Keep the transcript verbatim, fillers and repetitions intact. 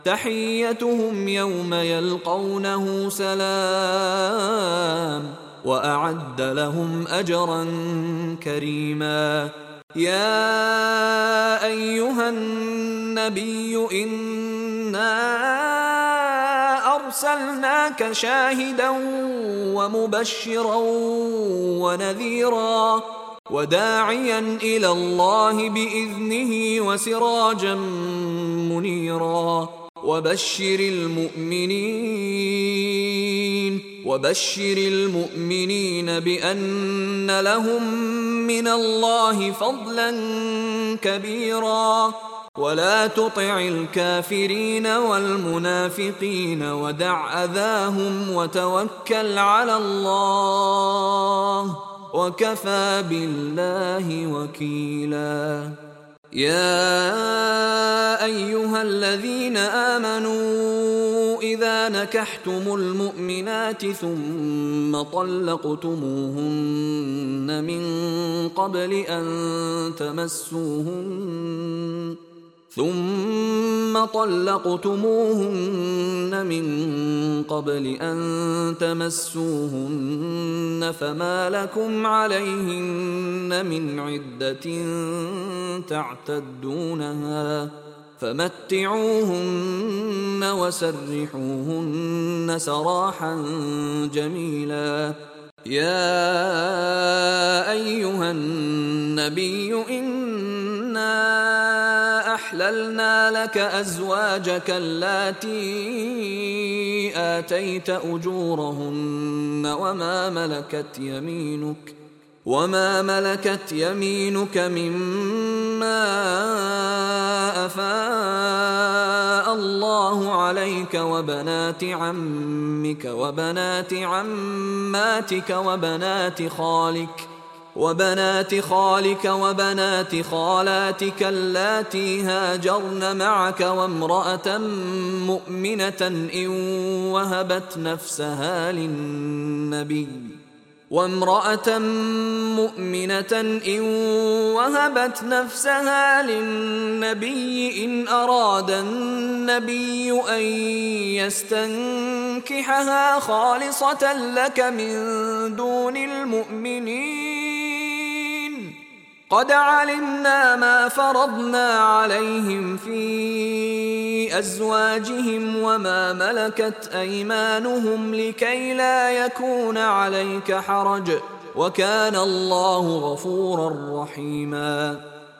تحيتهم يوم يلقونه سلام وأعد لهم أجرا كريما. يا أيها النبي إنا أرسلناك شاهدا ومبشرا ونذيرا وداعيا إلى الله بإذنه وسراجا منيرا وبشر المؤمنين وبشر المؤمنين بأن لهم من الله فضلا كبيرا ولا تطع الكافرين والمنافقين ودع أذاهم وتوكل على الله وكفى بالله وكيلا. يا أيها الذين آمنوا إذا نكحتم المؤمنات ثم طلقتموهن من قبل أن تمسوهن ثم طلقتموهن من قبل أن تمسوهن فما لكم عليهن من عدة تعتدونها فمتعوهن وسرحوهن سراحا جميلا. يا أيها النبي إنا أحللنا لك أزواجك اللاتي آتيت أجورهن وما ملكت يمينك وما ملكت يمينك مما أفاء الله عليك وبنات عمك وبنات عماتك وبنات خالك وبنات خالك وبنات خالاتك اللاتي هاجرن معك وامرأة مؤمنة إن وهبت نفسها للنبي وامرأة مؤمنة إن وهبت نفسها للنبي إن أراد النبي أن يستنكحها خالصة لك من دون المؤمنين قد علمنا ما فرضنا عليهم في أزواجهم وما ملكت أيمانهم لكي لا يكون عليك حرج وكان الله غفورا رحيما.